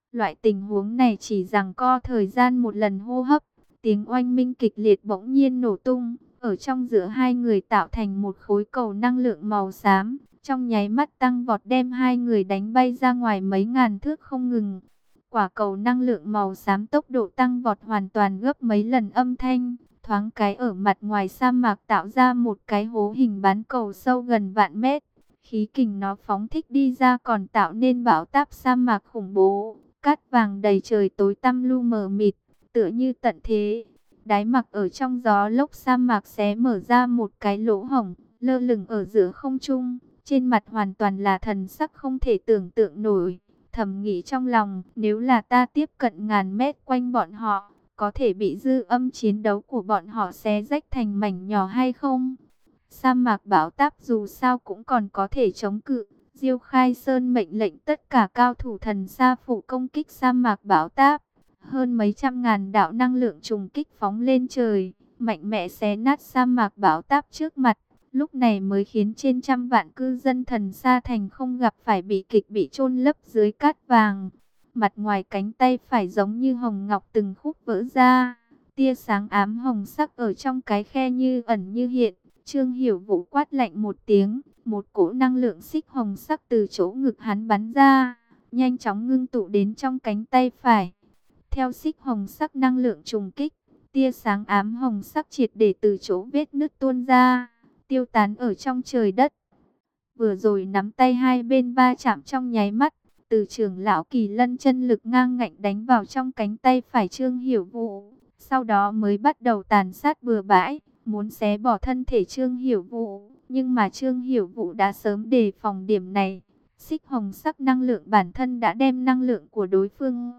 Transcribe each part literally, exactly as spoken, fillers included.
Loại tình huống này chỉ giằng co thời gian một lần hô hấp, tiếng oanh minh kịch liệt bỗng nhiên nổ tung, ở trong giữa hai người tạo thành một khối cầu năng lượng màu xám, trong nháy mắt tăng vọt đem hai người đánh bay ra ngoài mấy ngàn thước không ngừng. Quả cầu năng lượng màu xám tốc độ tăng vọt hoàn toàn gấp mấy lần âm thanh, thoáng cái ở mặt ngoài sa mạc tạo ra một cái hố hình bán cầu sâu gần vạn mét. Khí kình nó phóng thích đi ra còn tạo nên bão táp sa mạc khủng bố, cát vàng đầy trời tối tăm lu mờ mịt, tựa như tận thế. Đáy mặc ở trong gió lốc sa mạc xé mở ra một cái lỗ hổng, lơ lửng ở giữa không trung, trên mặt hoàn toàn là thần sắc không thể tưởng tượng nổi. Thầm nghĩ trong lòng, nếu là ta tiếp cận ngàn mét quanh bọn họ, có thể bị dư âm chiến đấu của bọn họ xé rách thành mảnh nhỏ hay không? Sa mạc bão táp dù sao cũng còn có thể chống cự. Diêu Khai Sơn mệnh lệnh tất cả cao thủ thần sa phủ công kích sa mạc bão táp. Hơn mấy trăm ngàn đạo năng lượng trùng kích phóng lên trời, mạnh mẽ xé nát sa mạc bão táp trước mặt. Lúc này mới khiến trên trăm vạn cư dân thần sa thành không gặp phải bị kịch bị chôn lấp dưới cát vàng. Mặt ngoài cánh tay phải giống như hồng ngọc từng khúc vỡ ra. Tia sáng ám hồng sắc ở trong cái khe như ẩn như hiện. Trương Hiểu Vũ quát lạnh một tiếng, một cỗ năng lượng xích hồng sắc từ chỗ ngực hắn bắn ra, nhanh chóng ngưng tụ đến trong cánh tay phải. Theo xích hồng sắc năng lượng trùng kích, tia sáng ám hồng sắc triệt để từ chỗ vết nứt tuôn ra, tiêu tán ở trong trời đất. Vừa rồi nắm tay hai bên va chạm trong nháy mắt, từ trưởng lão Kỳ Lân chân lực ngang ngạnh đánh vào trong cánh tay phải Trương Hiểu Vũ, sau đó mới bắt đầu tàn sát bừa bãi, muốn xé bỏ thân thể Trương Hiểu Vũ, nhưng mà Trương Hiểu Vũ đã sớm đề phòng điểm này. Xích hồng sắc năng lượng bản thân đã đem năng lượng của đối phương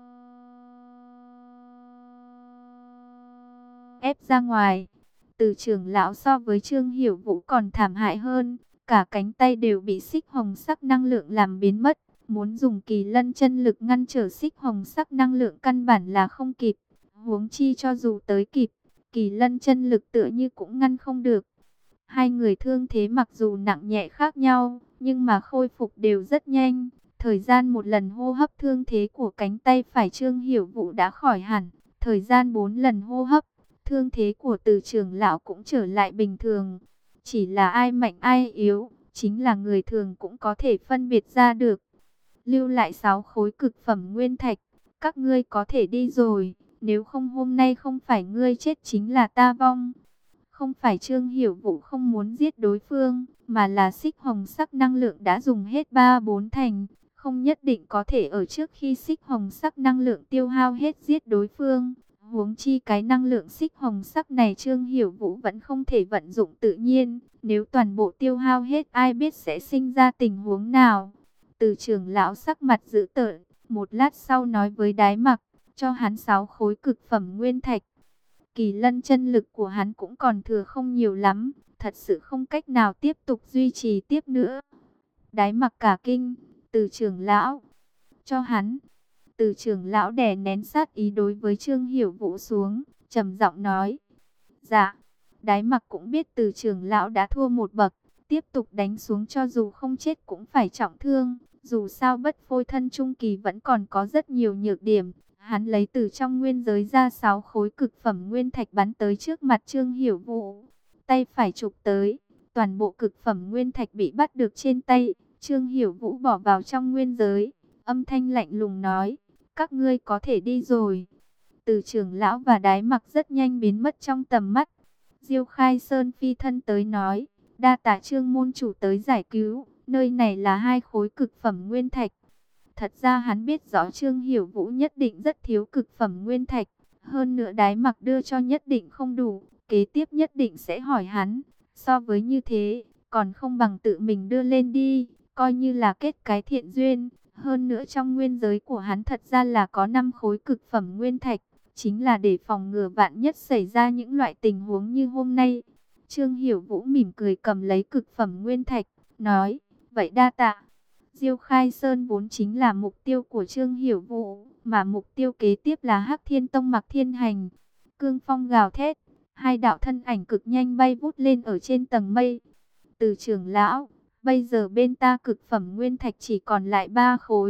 ép ra ngoài. Từ trưởng lão so với Trương Hiểu Vũ còn thảm hại hơn, cả cánh tay đều bị xích hồng sắc năng lượng làm biến mất. Muốn dùng Kỳ Lân chân lực ngăn trở xích hồng sắc năng lượng căn bản là không kịp. Huống chi cho dù tới kịp, Kỳ Lân chân lực tựa như cũng ngăn không được. Hai người thương thế mặc dù nặng nhẹ khác nhau, nhưng mà khôi phục đều rất nhanh. Thời gian một lần hô hấp thương thế của cánh tay phải Trương Hiểu Vũ đã khỏi hẳn. Thời gian bốn lần hô hấp, thương thế của Từ trưởng lão cũng trở lại bình thường. Chỉ là ai mạnh ai yếu, chính là người thường cũng có thể phân biệt ra được. Lưu lại sáu khối cực phẩm nguyên thạch, các ngươi có thể đi rồi. Nếu không hôm nay không phải ngươi chết chính là ta vong. Không phải Trương Hiểu Vũ không muốn giết đối phương, mà là xích hồng sắc năng lượng đã dùng hết ba bốn thành. Không nhất định có thể ở trước khi xích hồng sắc năng lượng tiêu hao hết giết đối phương. Huống chi cái năng lượng xích hồng sắc này Trương Hiểu Vũ vẫn không thể vận dụng tự nhiên. Nếu toàn bộ tiêu hao hết ai biết sẽ sinh ra tình huống nào. Từ trưởng lão sắc mặt dữ tợn, một lát sau nói với Đái Mặc, cho hắn sáu khối cực phẩm nguyên thạch. Kỳ Lân chân lực của hắn cũng còn thừa không nhiều lắm, thật sự không cách nào tiếp tục duy trì tiếp nữa. Đái Mặc cả kinh, Từ trưởng lão, cho hắn. Từ trưởng lão đè nén sát ý đối với Trương Hiểu Vũ xuống, trầm giọng nói, dạ. Đái Mặc cũng biết Từ trưởng lão đã thua một bậc, tiếp tục đánh xuống cho dù không chết cũng phải trọng thương. Dù sao bất phôi thân trung kỳ vẫn còn có rất nhiều nhược điểm. Hắn lấy từ trong nguyên giới ra sáu khối cực phẩm nguyên thạch bắn tới trước mặt Trương Hiểu Vũ. Tay phải chụp tới, toàn bộ cực phẩm nguyên thạch bị bắt được trên tay. Trương Hiểu Vũ bỏ vào trong nguyên giới, âm thanh lạnh lùng nói, các ngươi có thể đi rồi. Từ trưởng lão và Đái Mặc rất nhanh biến mất trong tầm mắt. Diêu Khai Sơn phi thân tới nói, đa tạ Trương môn chủ tới giải cứu, nơi này là hai khối cực phẩm nguyên thạch. Thật ra hắn biết rõ Trương Hiểu Vũ nhất định rất thiếu cực phẩm nguyên thạch. Hơn nữa Đái Mặc đưa cho nhất định không đủ. Kế tiếp nhất định sẽ hỏi hắn. So với như thế, còn không bằng tự mình đưa lên đi. Coi như là kết cái thiện duyên. Hơn nữa trong nguyên giới của hắn thật ra là có năm khối cực phẩm nguyên thạch. Chính là để phòng ngừa vạn nhất xảy ra những loại tình huống như hôm nay. Trương Hiểu Vũ mỉm cười cầm lấy cực phẩm nguyên thạch. Nói, vậy đa tạ. Diêu Khai Sơn vốn chính là mục tiêu của Trương Hiểu Vũ, mà mục tiêu kế tiếp là Hắc Thiên Tông Mạc Thiên Hành. Cương phong gào thét, hai đạo thân ảnh cực nhanh bay vút lên ở trên tầng mây. Từ trưởng lão, bây giờ bên ta cực phẩm nguyên thạch chỉ còn lại ba khối,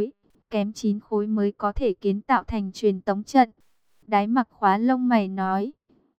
kém chín khối mới có thể kiến tạo thành truyền tống trận. Đái Mặc khóa lông mày nói.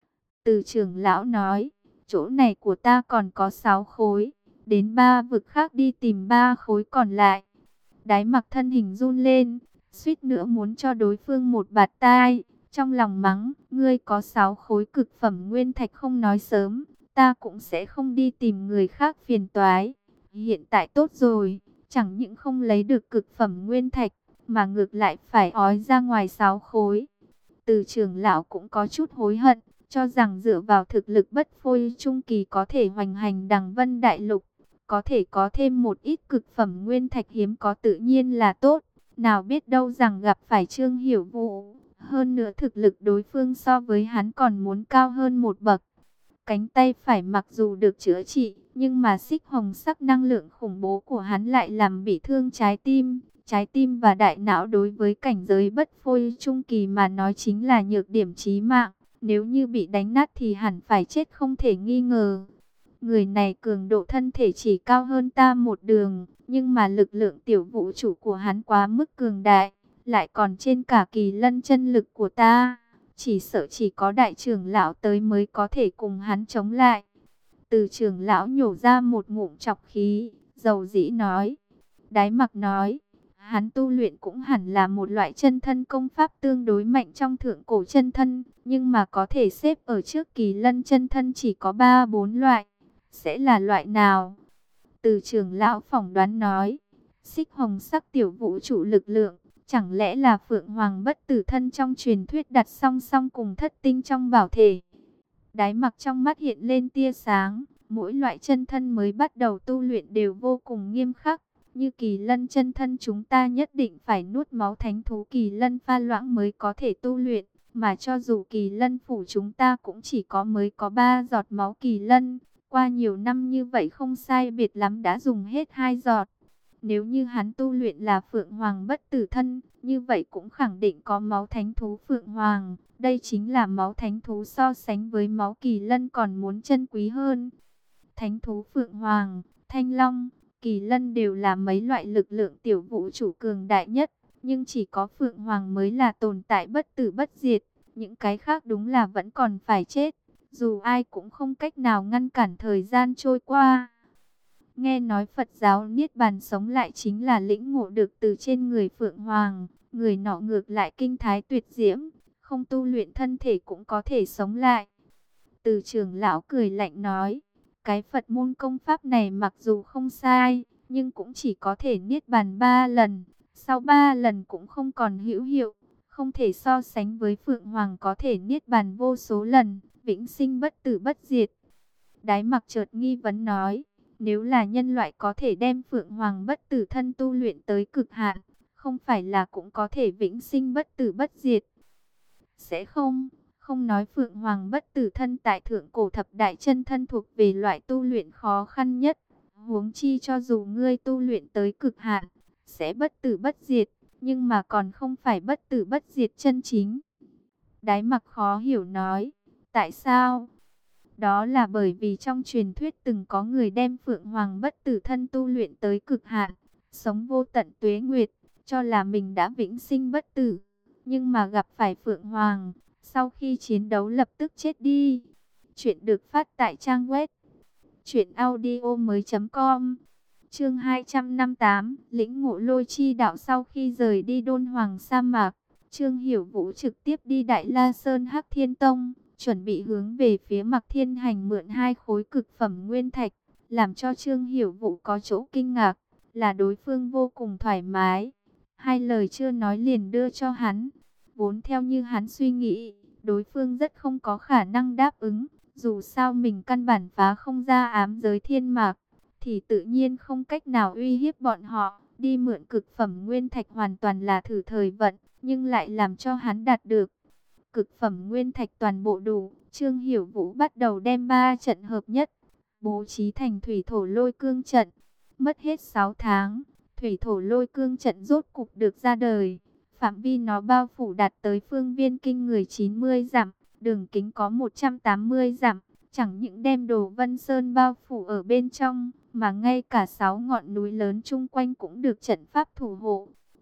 Từ trưởng lão nói, chỗ này của ta còn có sáu khối, đến ba vực khác đi tìm ba khối còn lại. Đái Mặc thân hình run lên, suýt nữa muốn cho đối phương một bạt tai, trong lòng mắng, ngươi có sáu khối cực phẩm nguyên thạch không nói sớm, ta cũng sẽ không đi tìm người khác phiền toái. Hiện tại tốt rồi, chẳng những không lấy được cực phẩm nguyên thạch, mà ngược lại phải ói ra ngoài sáu khối. Từ trưởng lão cũng có chút hối hận, cho rằng dựa vào thực lực bất phôi trung kỳ có thể hoành hành Đằng Vân Đại Lục, có thể có thêm một ít cực phẩm nguyên thạch hiếm có tự nhiên là tốt. Nào biết đâu rằng gặp phải Trương Hiểu Vũ, hơn nữa thực lực đối phương so với hắn còn muốn cao hơn một bậc. Cánh tay phải mặc dù được chữa trị, nhưng mà xích hồng sắc năng lượng khủng bố của hắn lại làm bị thương trái tim. Trái tim và đại não đối với cảnh giới bất phôi trung kỳ mà nói chính là nhược điểm chí mạng. Nếu như bị đánh nát thì hẳn phải chết không thể nghi ngờ. Người này cường độ thân thể chỉ cao hơn ta một đường, nhưng mà lực lượng tiểu vũ trụ của hắn quá mức cường đại, lại còn trên cả kỳ lân chân lực của ta. Chỉ sợ chỉ có đại trưởng lão tới mới có thể cùng hắn chống lại. Từ trưởng lão nhổ ra một ngụm trọc khí, dầu dĩ nói. Đái Mặc nói, hắn tu luyện cũng hẳn là một loại chân thân công pháp tương đối mạnh trong thượng cổ chân thân, nhưng mà có thể xếp ở trước kỳ lân chân thân chỉ có ba bốn loại. Sẽ là loại nào? Từ trưởng lão phỏng đoán nói, xích hồng sắc tiểu vũ trụ lực lượng, chẳng lẽ là Phượng Hoàng bất tử thân trong truyền thuyết đặt song song cùng thất tinh trong bảo thể. Đái Mặc trong mắt hiện lên tia sáng, mỗi loại chân thân mới bắt đầu tu luyện đều vô cùng nghiêm khắc. Như kỳ lân chân thân chúng ta nhất định phải nuốt máu thánh thú kỳ lân pha loãng mới có thể tu luyện. Mà cho dù kỳ lân phủ chúng ta cũng chỉ có mới có ba giọt máu kỳ lân. Qua nhiều năm như vậy không sai biệt lắm đã dùng hết hai giọt. Nếu như hắn tu luyện là Phượng Hoàng bất tử thân, như vậy cũng khẳng định có máu thánh thú Phượng Hoàng. Đây chính là máu thánh thú so sánh với máu kỳ lân còn muốn chân quý hơn. Thánh thú Phượng Hoàng, Thanh Long, Kỳ Lân đều là mấy loại lực lượng tiểu vũ trụ cường đại nhất, nhưng chỉ có Phượng Hoàng mới là tồn tại bất tử bất diệt, những cái khác đúng là vẫn còn phải chết, dù ai cũng không cách nào ngăn cản thời gian trôi qua. Nghe nói Phật giáo Niết Bàn sống lại chính là lĩnh ngộ được từ trên người Phượng Hoàng, người nọ ngược lại kinh thái tuyệt diễm, không tu luyện thân thể cũng có thể sống lại. Từ trưởng lão cười lạnh nói, cái Phật môn công pháp này mặc dù không sai, nhưng cũng chỉ có thể niết bàn ba lần, sau ba lần cũng không còn hữu hiệu, không thể so sánh với Phượng Hoàng có thể niết bàn vô số lần, vĩnh sinh bất tử bất diệt. Đái Mặc chợt nghi vấn nói, nếu là nhân loại có thể đem Phượng Hoàng bất tử thân tu luyện tới cực hạn, không phải là cũng có thể vĩnh sinh bất tử bất diệt? Sẽ không. Không nói Phượng Hoàng bất tử thân tại thượng cổ thập đại chân thân thuộc về loại tu luyện khó khăn nhất. Huống chi cho dù ngươi tu luyện tới cực hạn, sẽ bất tử bất diệt, nhưng mà còn không phải bất tử bất diệt chân chính. Đái Mặc khó hiểu nói, tại sao? Đó là bởi vì trong truyền thuyết từng có người đem Phượng Hoàng bất tử thân tu luyện tới cực hạn, sống vô tận tuế nguyệt, cho là mình đã vĩnh sinh bất tử, nhưng mà gặp phải Phượng Hoàng, sau khi chiến đấu lập tức chết đi. Chuyện được phát tại trang web truyện audio mới chấm com. Chương hai trăm năm mươi tám, lĩnh ngộ lôi chi đạo. Sau khi rời đi Đôn Hoàng sa mạc, Trương Hiểu Vũ trực tiếp đi Đại La Sơn Hắc Thiên Tông, chuẩn bị hướng về phía Mạc Thiên Hành mượn hai khối cực phẩm nguyên thạch. Làm cho Trương Hiểu Vũ có chỗ kinh ngạc là đối phương vô cùng thoải mái, hai lời chưa nói liền đưa cho hắn. Vốn theo như hắn suy nghĩ, đối phương rất không có khả năng đáp ứng. Dù sao mình căn bản phá không ra ám giới thiên mạc, thì tự nhiên không cách nào uy hiếp bọn họ. Đi mượn cực phẩm nguyên thạch hoàn toàn là thử thời vận, nhưng lại làm cho hắn đạt được. Cực phẩm nguyên thạch toàn bộ đủ, Trương Hiểu Vũ bắt đầu đem ba trận hợp nhất, bố trí thành thủy thổ lôi cương trận. Mất hết sáu tháng, thủy thổ lôi cương trận rốt cục được ra đời. Phạm vi nó bao phủ đạt tới phương viên kinh người chín mươi dặm, đường kính có một trăm tám mươi dặm, chẳng những đem Đồ Vân Sơn bao phủ ở bên trong, mà ngay cả sáu ngọn núi lớn chung quanh cũng được trận pháp thủ hộ.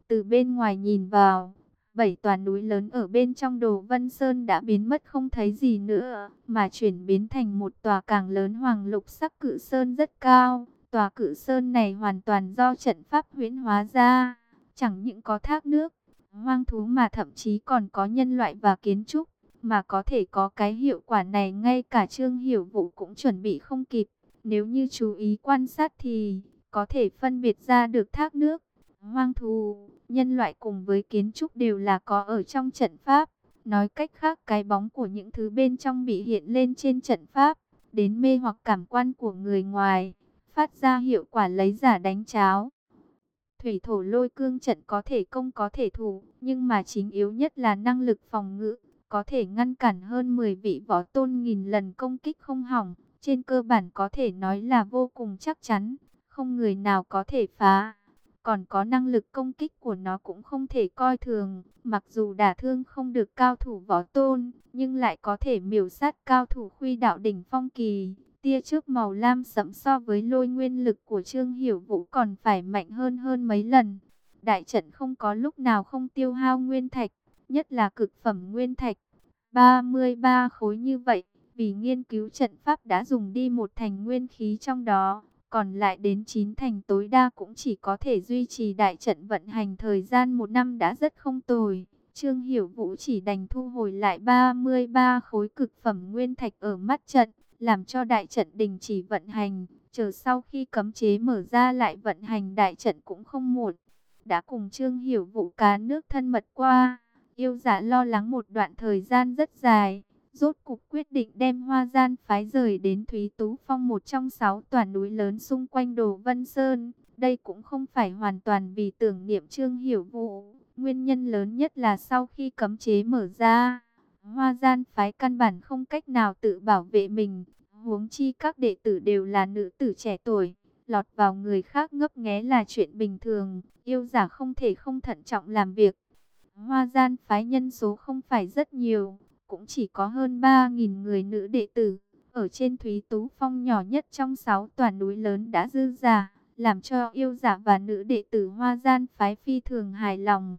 Từ bên ngoài nhìn vào, bảy tòa núi lớn ở bên trong Đồ Vân Sơn đã biến mất không thấy gì nữa, mà chuyển biến thành một tòa càng lớn hoàng lục sắc cự sơn rất cao. Tòa cự sơn này hoàn toàn do trận pháp huyễn hóa ra, chẳng những có thác nước, hoang thú mà thậm chí còn có nhân loại và kiến trúc. Mà có thể có cái hiệu quả này ngay cả Trương Hiểu Vũ cũng chuẩn bị không kịp. Nếu như chú ý quan sát thì có thể phân biệt ra được thác nước, hoang thú, nhân loại cùng với kiến trúc đều là có ở trong trận pháp. Nói cách khác, cái bóng của những thứ bên trong bị hiện lên trên trận pháp, đến mê hoặc cảm quan của người ngoài, phát ra hiệu quả lấy giả đánh cháo. Thủy thổ lôi cương trận có thể công có thể thủ, nhưng mà chính yếu nhất là năng lực phòng ngự, có thể ngăn cản hơn mười vị võ tôn nghìn lần công kích không hỏng. Trên cơ bản có thể nói là vô cùng chắc chắn, không người nào có thể phá. Còn có năng lực công kích của nó cũng không thể coi thường, mặc dù đả thương không được cao thủ võ tôn, nhưng lại có thể miểu sát cao thủ khuy đạo đỉnh phong kỳ. Tia chớp màu lam sẫm so với lôi nguyên lực của Trương Hiểu Vũ còn phải mạnh hơn hơn mấy lần. Đại trận không có lúc nào không tiêu hao nguyên thạch, nhất là cực phẩm nguyên thạch. ba mươi ba khối như vậy, vì nghiên cứu trận pháp đã dùng đi một thành nguyên khí trong đó, còn lại đến chín thành tối đa cũng chỉ có thể duy trì đại trận vận hành thời gian một năm đã rất không tồi. Trương Hiểu Vũ chỉ đành thu hồi lại ba mươi ba khối cực phẩm nguyên thạch ở mắt trận, làm cho đại trận đình chỉ vận hành, chờ sau khi cấm chế mở ra lại vận hành đại trận cũng không muộn. Đã cùng Trương Hiểu Vũ cá nước thân mật qua, yêu giả lo lắng một đoạn thời gian rất dài, rốt cục quyết định đem Hoa Gian phái rời đến Thúy Tú Phong, một trong sáu tòa núi lớn xung quanh Đồ Vân Sơn. Đây cũng không phải hoàn toàn vì tưởng niệm Trương Hiểu Vũ, nguyên nhân lớn nhất là sau khi cấm chế mở ra, Hoa Gian phái căn bản không cách nào tự bảo vệ mình, huống chi các đệ tử đều là nữ tử trẻ tuổi, lọt vào người khác ngấp nghé là chuyện bình thường, yêu giả không thể không thận trọng làm việc. Hoa Gian phái nhân số không phải rất nhiều, cũng chỉ có hơn ba nghìn người nữ đệ tử, ở trên Thúy Tú Phong nhỏ nhất trong sáu tòa núi lớn đã dư giả, làm cho yêu giả và nữ đệ tử Hoa Gian phái phi thường hài lòng.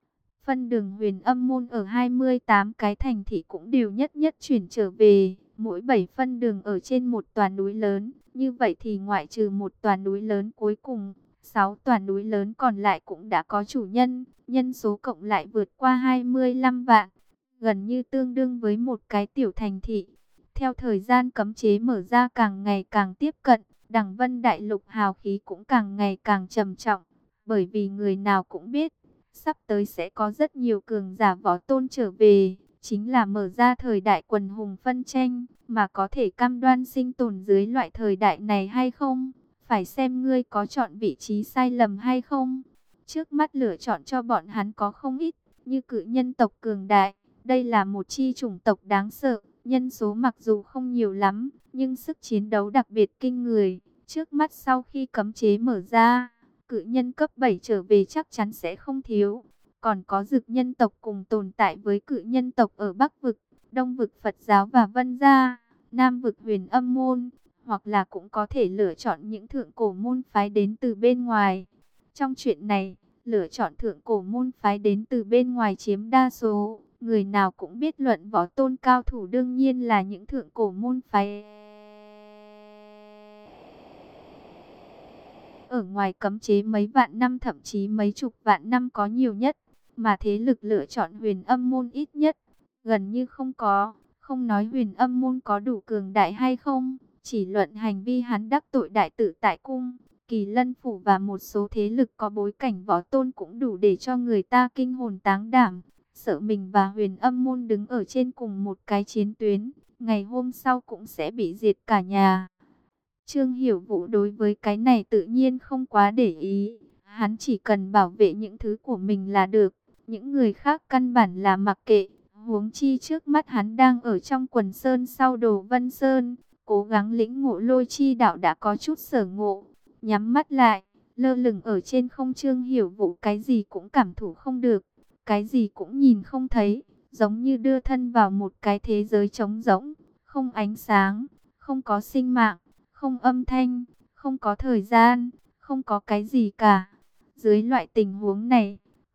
Phân đường Huyền Âm môn ở hai mươi tám cái thành thị cũng đều nhất nhất chuyển trở về, mỗi bảy phân đường ở trên một tòa núi lớn, như vậy thì ngoại trừ một tòa núi lớn cuối cùng, sáu tòa núi lớn còn lại cũng đã có chủ nhân, nhân số cộng lại vượt qua hai mươi lăm vạn, gần như tương đương với một cái tiểu thành thị. Theo thời gian cấm chế mở ra càng ngày càng tiếp cận, Đằng Vân Đại Lục hào khí cũng càng ngày càng trầm trọng, bởi vì người nào cũng biết, sắp tới sẽ có rất nhiều cường giả võ tôn trở về, chính là mở ra thời đại quần hùng phân tranh, mà có thể cam đoan sinh tồn dưới loại thời đại này hay không, phải xem ngươi có chọn vị trí sai lầm hay không. Trước mắt lựa chọn cho bọn hắn có không ít, như cự nhân tộc cường đại, đây là một chi chủng tộc đáng sợ, nhân số mặc dù không nhiều lắm, nhưng sức chiến đấu đặc biệt kinh người. Trước mắt sau khi cấm chế mở ra, cự nhân cấp bảy trở về chắc chắn sẽ không thiếu. Còn có dực nhân tộc cùng tồn tại với cự nhân tộc ở Bắc vực, Đông vực Phật giáo và Vân gia, Nam vực Huyền Âm môn, hoặc là cũng có thể lựa chọn những thượng cổ môn phái đến từ bên ngoài. Trong chuyện này, lựa chọn thượng cổ môn phái đến từ bên ngoài chiếm đa số, người nào cũng biết luận võ tôn cao thủ đương nhiên là những thượng cổ môn phái ở ngoài cấm chế mấy vạn năm, thậm chí mấy chục vạn năm có nhiều nhất, mà thế lực lựa chọn Huyền Âm môn ít nhất, gần như không có. Không nói Huyền Âm môn có đủ cường đại hay không, chỉ luận hành vi hắn đắc tội đại tự tại cung, Kỳ Lân phủ và một số thế lực có bối cảnh võ tôn cũng đủ để cho người ta kinh hồn táng đảm, sợ mình và Huyền Âm môn đứng ở trên cùng một cái chiến tuyến, ngày hôm sau cũng sẽ bị diệt cả nhà. Trương Hiểu Vũ đối với cái này tự nhiên không quá để ý, hắn chỉ cần bảo vệ những thứ của mình là được, những người khác căn bản là mặc kệ, huống chi trước mắt hắn đang ở trong quần sơn sau Đồ Vân Sơn, cố gắng lĩnh ngộ lôi chi đạo đã có chút sở ngộ, nhắm mắt lại, lơ lửng ở trên không. Trương Hiểu Vũ cái gì cũng cảm thụ không được, cái gì cũng nhìn không thấy, giống như đưa thân vào một cái thế giới trống rỗng, không ánh sáng, không có sinh mạng, không âm thanh, không có thời gian, không có cái gì cả. Dưới loại tình huống này,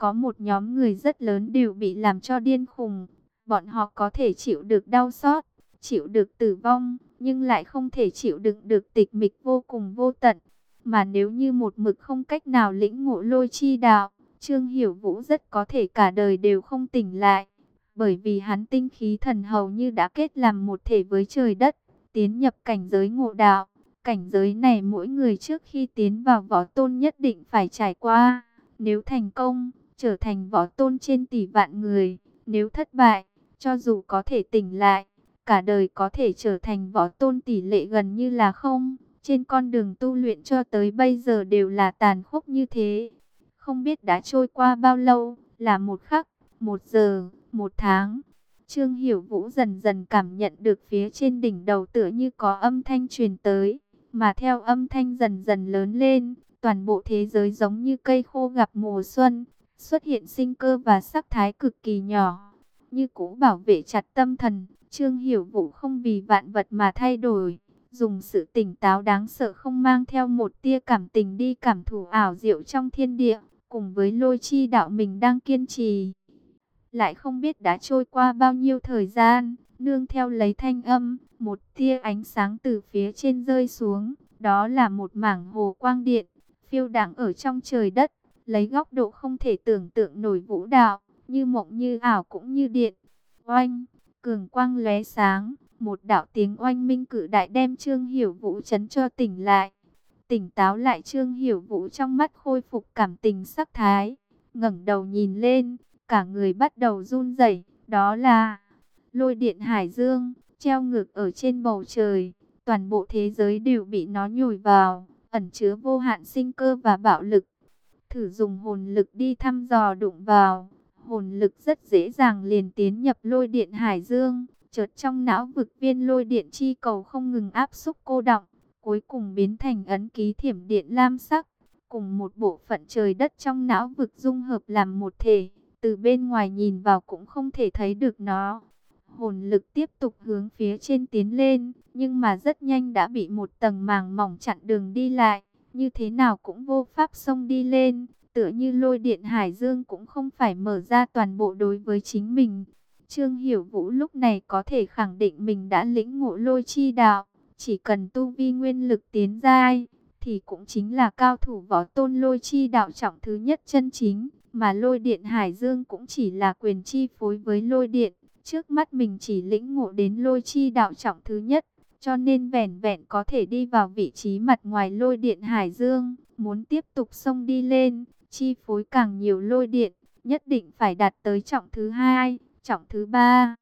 có một nhóm người rất lớn đều bị làm cho điên khùng. Bọn họ có thể chịu được đau xót, chịu được tử vong, nhưng lại không thể chịu đựng được tịch mịch vô cùng vô tận. Mà nếu như một mực không cách nào lĩnh ngộ lôi chi đạo, Trương Hiểu Vũ rất có thể cả đời đều không tỉnh lại. Bởi vì hắn tinh khí thần hầu như đã kết làm một thể với trời đất, tiến nhập cảnh giới ngộ đạo. Cảnh giới này mỗi người trước khi tiến vào võ tôn nhất định phải trải qua. Nếu thành công, trở thành võ tôn trên tỷ vạn người. Nếu thất bại, cho dù có thể tỉnh lại, cả đời có thể trở thành võ tôn tỷ lệ gần như là không. Trên con đường tu luyện cho tới bây giờ đều là tàn khốc như thế. Không biết đã trôi qua bao lâu, là một khắc, một giờ, một tháng. Trương Hiểu Vũ dần dần cảm nhận được phía trên đỉnh đầu tựa như có âm thanh truyền tới. Mà theo âm thanh dần dần lớn lên, toàn bộ thế giới giống như cây khô gặp mùa xuân, xuất hiện sinh cơ và sắc thái cực kỳ nhỏ. Như cũ bảo vệ chặt tâm thần, Trương Hiểu Vũ không vì vạn vật mà thay đổi. Dùng sự tỉnh táo đáng sợ không mang theo một tia cảm tình đi cảm thụ ảo diệu trong thiên địa, cùng với lôi chi đạo mình đang kiên trì. Lại không biết đã trôi qua bao nhiêu thời gian, nương theo lấy thanh âm, một tia ánh sáng từ phía trên rơi xuống. Đó là một mảng hồ quang điện, phiêu đãng ở trong trời đất, lấy góc độ không thể tưởng tượng nổi vũ đạo, như mộng như ảo cũng như điện. Oanh, cường quang lóe sáng, một đạo tiếng oanh minh cự đại đem Trương Hiểu Vũ chấn cho tỉnh lại. Tỉnh táo lại, Trương Hiểu Vũ trong mắt khôi phục cảm tình sắc thái, ngẩng đầu nhìn lên, cả người bắt đầu run rẩy. Đó là lôi điện hải dương, treo ngược ở trên bầu trời. Toàn bộ thế giới đều bị nó nhồi vào, ẩn chứa vô hạn sinh cơ và bạo lực. Thử dùng hồn lực đi thăm dò đụng vào, hồn lực rất dễ dàng liền tiến nhập lôi điện hải dương. Chợt trong não vực viên lôi điện chi cầu không ngừng áp xúc cô đọng, cuối cùng biến thành ấn ký thiểm điện lam sắc, cùng một bộ phận trời đất trong não vực dung hợp làm một thể. Từ bên ngoài nhìn vào cũng không thể thấy được nó. Hồn lực tiếp tục hướng phía trên tiến lên, nhưng mà rất nhanh đã bị một tầng màng mỏng chặn đường đi lại, như thế nào cũng vô pháp xông đi lên. Tựa như lôi điện hải dương cũng không phải mở ra toàn bộ đối với chính mình. Trương Hiểu Vũ lúc này có thể khẳng định mình đã lĩnh ngộ lôi chi đạo, chỉ cần tu vi nguyên lực tiến giai, thì cũng chính là cao thủ võ tôn lôi chi đạo trọng thứ nhất chân chính, mà lôi điện hải dương cũng chỉ là quyền chi phối với lôi điện. Trước mắt mình chỉ lĩnh ngộ đến lôi chi đạo trọng thứ nhất, cho nên vẻn vẹn có thể đi vào vị trí mặt ngoài lôi điện hải dương. Muốn tiếp tục xông đi lên, chi phối càng nhiều lôi điện, nhất định phải đạt tới trọng thứ hai, trọng thứ ba.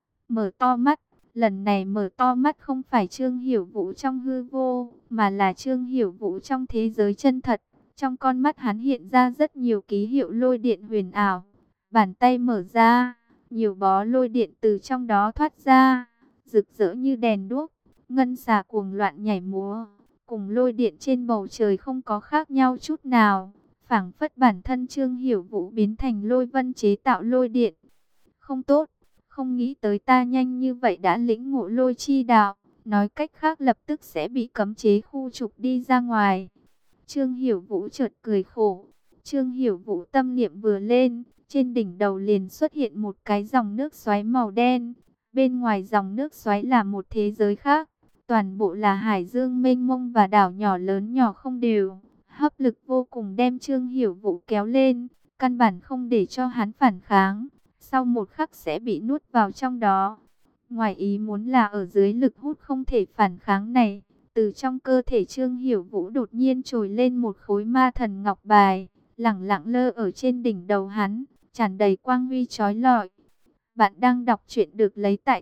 Mở to mắt, lần này mở to mắt không phải Trương Hiểu Vũ trong hư vô, mà là Trương Hiểu Vũ trong thế giới chân thật. Trong con mắt hắn hiện ra rất nhiều ký hiệu lôi điện huyền ảo. Bàn tay mở ra, nhiều bó lôi điện từ trong đó thoát ra, rực rỡ như đèn đuốc, ngân xà cuồng loạn nhảy múa, cùng lôi điện trên bầu trời không có khác nhau chút nào. Phảng phất bản thân Trương Hiểu Vũ biến thành lôi vân chế tạo lôi điện. Không tốt, không nghĩ tới ta nhanh như vậy đã lĩnh ngộ lôi chi đạo, nói cách khác lập tức sẽ bị cấm chế khu trục đi ra ngoài. Trương Hiểu Vũ chợt cười khổ. Trương Hiểu Vũ tâm niệm vừa lên, trên đỉnh đầu liền xuất hiện một cái dòng nước xoáy màu đen. Bên ngoài dòng nước xoáy là một thế giới khác, toàn bộ là hải dương mênh mông và đảo nhỏ lớn nhỏ không đều. Hấp lực vô cùng đem Trương Hiểu Vũ kéo lên, căn bản không để cho hắn phản kháng, sau một khắc sẽ bị nuốt vào trong đó. Ngoài ý muốn là ở dưới lực hút không thể phản kháng này, từ trong cơ thể Trương Hiểu Vũ đột nhiên trồi lên một khối ma thần ngọc bài, lẳng lặng lơ ở trên đỉnh đầu hắn, tràn đầy quang huy chói lọi. Bạn đang đọc truyện được lấy tại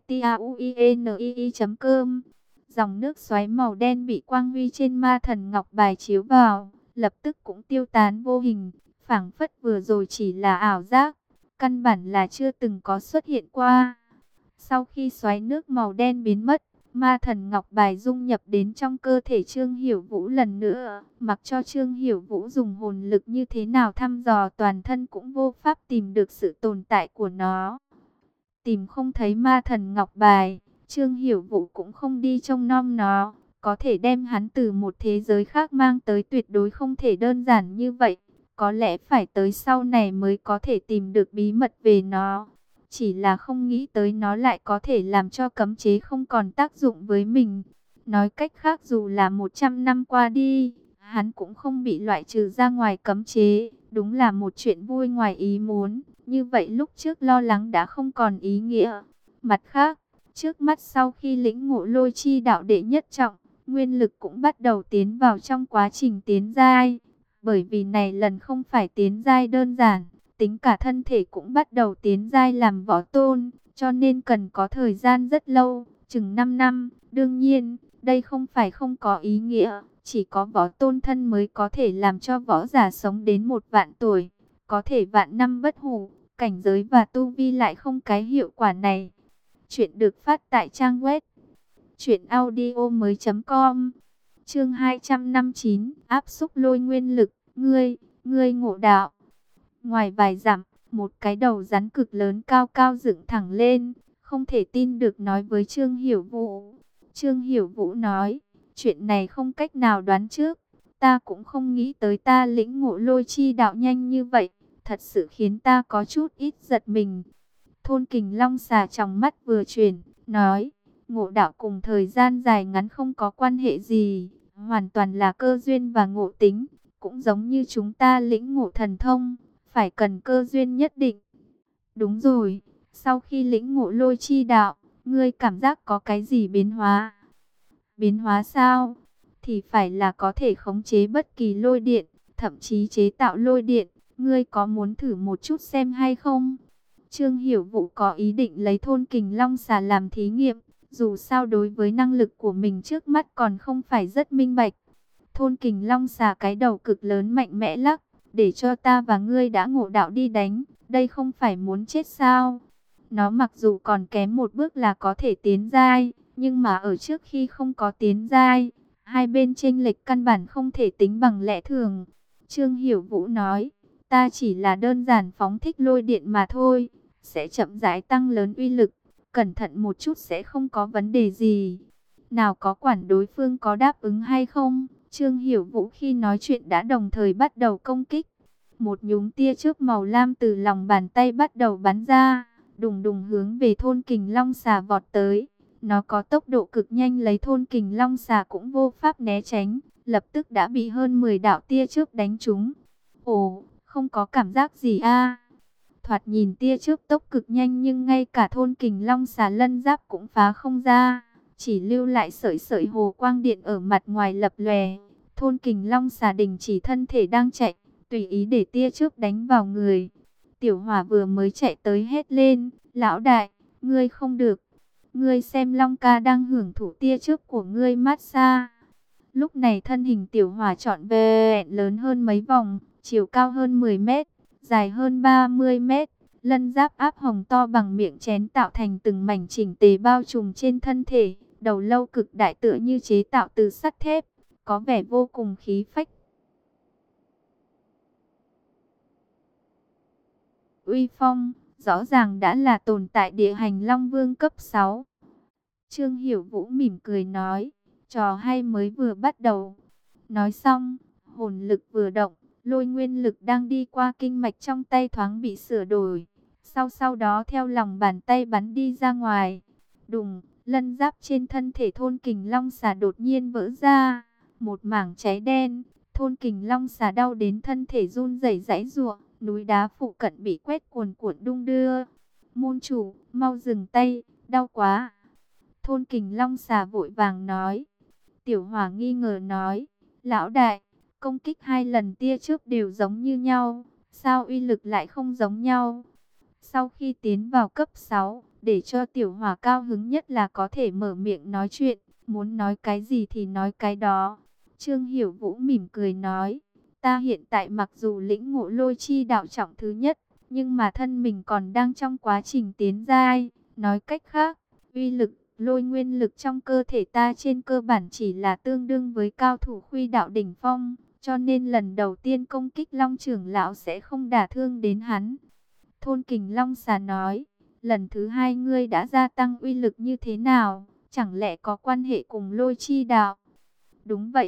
tauinii chấm com. Dòng nước xoáy màu đen bị quang huy trên ma thần ngọc bài chiếu vào, lập tức cũng tiêu tán vô hình, phảng phất vừa rồi chỉ là ảo giác, căn bản là chưa từng có xuất hiện qua. Sau khi xoáy nước màu đen biến mất, ma thần ngọc bài dung nhập đến trong cơ thể Trương Hiểu Vũ lần nữa, mặc cho Trương Hiểu Vũ dùng hồn lực như thế nào thăm dò toàn thân cũng vô pháp tìm được sự tồn tại của nó. Tìm không thấy ma thần ngọc bài, Trương Hiểu Vũ cũng không đi trông nom nó, có thể đem hắn từ một thế giới khác mang tới tuyệt đối không thể đơn giản như vậy. Có lẽ phải tới sau này mới có thể tìm được bí mật về nó. Chỉ là không nghĩ tới nó lại có thể làm cho cấm chế không còn tác dụng với mình. Nói cách khác, dù là một trăm năm qua đi, hắn cũng không bị loại trừ ra ngoài cấm chế. Đúng là một chuyện vui ngoài ý muốn. Như vậy lúc trước lo lắng đã không còn ý nghĩa. Mặt khác, trước mắt sau khi lĩnh ngộ lôi chi đạo đệ nhất trọng, nguyên lực cũng bắt đầu tiến vào trong quá trình tiến giai. Bởi vì này lần không phải tiến giai đơn giản, tính cả thân thể cũng bắt đầu tiến giai làm võ tôn, cho nên cần có thời gian rất lâu, chừng năm năm. Đương nhiên, đây không phải không có ý nghĩa, chỉ có võ tôn thân mới có thể làm cho võ giả sống đến một vạn tuổi, có thể vạn năm bất hủ, cảnh giới và tu vi lại không cái hiệu quả này. Chuyện được phát tại trang web truyện audio mới.com. Chương hai trăm năm mươi chín, áp xúc lôi nguyên lực, ngươi, ngươi ngộ đạo. Ngoài vài dặm, một cái đầu rắn cực lớn cao cao dựng thẳng lên, không thể tin được nói với Trương Hiểu Vũ. Trương Hiểu Vũ nói, chuyện này không cách nào đoán trước, ta cũng không nghĩ tới ta lĩnh ngộ lôi chi đạo nhanh như vậy, thật sự khiến ta có chút ít giật mình. Thôn Kình Long xà trong mắt vừa chuyển, nói, ngộ đạo cùng thời gian dài ngắn không có quan hệ gì, hoàn toàn là cơ duyên và ngộ tính, cũng giống như chúng ta lĩnh ngộ thần thông, phải cần cơ duyên nhất định. Đúng rồi, sau khi lĩnh ngộ lôi chi đạo, ngươi cảm giác có cái gì biến hóa? Biến hóa sao? Thì phải là có thể khống chế bất kỳ lôi điện, thậm chí chế tạo lôi điện, ngươi có muốn thử một chút xem hay không? Trương Hiểu Vũ có ý định lấy thôn Kình Long xà làm thí nghiệm, dù sao đối với năng lực của mình trước mắt còn không phải rất minh bạch. Thôn Kình Long xà cái đầu cực lớn mạnh mẽ lắc, để cho ta và ngươi đã ngộ đạo đi đánh, đây không phải muốn chết sao? Nó mặc dù còn kém một bước là có thể tiến giai, nhưng mà ở trước khi không có tiến giai, hai bên chênh lệch căn bản không thể tính bằng lẽ thường. Trương Hiểu Vũ nói, ta chỉ là đơn giản phóng thích lôi điện mà thôi, sẽ chậm rãi tăng lớn uy lực, cẩn thận một chút sẽ không có vấn đề gì. Nào có quản đối phương có đáp ứng hay không? Trương Hiểu Vũ khi nói chuyện đã đồng thời bắt đầu công kích. Một nhúm tia chớp màu lam từ lòng bàn tay bắt đầu bắn ra, đùng đùng hướng về thôn Kình Long xà vọt tới. Nó có tốc độ cực nhanh, lấy thôn Kình Long xà cũng vô pháp né tránh, lập tức đã bị hơn mười đạo tia chớp đánh trúng. Ồ, không có cảm giác gì a. Thoạt nhìn tia chớp tốc cực nhanh nhưng ngay cả thôn Kình Long xà lân giáp cũng phá không ra, chỉ lưu lại sợi sợi hồ quang điện ở mặt ngoài lập lòe. Thôn Kình Long xà đình chỉ thân thể đang chạy, tùy ý để tia chớp đánh vào người. Tiểu Hỏa vừa mới chạy tới hét lên, lão đại, ngươi không được. Ngươi xem Long ca đang hưởng thụ tia chớp của ngươi mát xa. Lúc này thân hình Tiểu Hỏa trọn vẹn lớn hơn mấy vòng, chiều cao hơn mười mét, dài hơn ba mươi mét. Lân giáp áp hồng to bằng miệng chén tạo thành từng mảnh chỉnh tề bao trùm trên thân thể. Đầu lâu cực đại tựa như chế tạo từ sắt thép, có vẻ vô cùng khí phách. Uy phong, rõ ràng đã là tồn tại địa hành Long Vương cấp sáu. Trương Hiểu Vũ mỉm cười nói, trò hay mới vừa bắt đầu. Nói xong, hồn lực vừa động, lôi nguyên lực đang đi qua kinh mạch trong tay thoáng bị sửa đổi. Sau sau đó theo lòng bàn tay bắn đi ra ngoài. Đùng, lân giáp trên thân thể thôn Kình Long xà đột nhiên vỡ ra. Một mảng cháy đen, thôn Kình Long xà đau đến thân thể run rẩy giãy giụa. Núi đá phụ cận bị quét cuồn cuộn đung đưa. Môn chủ, mau dừng tay, đau quá. Thôn Kình Long xà vội vàng nói. Tiểu Hỏa nghi ngờ nói, lão đại, công kích hai lần tia chớp đều giống như nhau, sao uy lực lại không giống nhau? Sau khi tiến vào cấp sáu, để cho Tiểu Hỏa cao hứng nhất là có thể mở miệng nói chuyện, muốn nói cái gì thì nói cái đó. Trương Hiểu Vũ mỉm cười nói, ta hiện tại mặc dù lĩnh ngộ lôi chi đạo trọng thứ nhất, nhưng mà thân mình còn đang trong quá trình tiến giai. Nói cách khác, uy lực, lôi nguyên lực trong cơ thể ta trên cơ bản chỉ là tương đương với cao thủ khuy đạo đỉnh phong, cho nên lần đầu tiên công kích Long trưởng lão sẽ không đả thương đến hắn. Thôn Kình Long xà nói, lần thứ hai ngươi đã gia tăng uy lực như thế nào, chẳng lẽ có quan hệ cùng lôi chi đạo? Đúng vậy,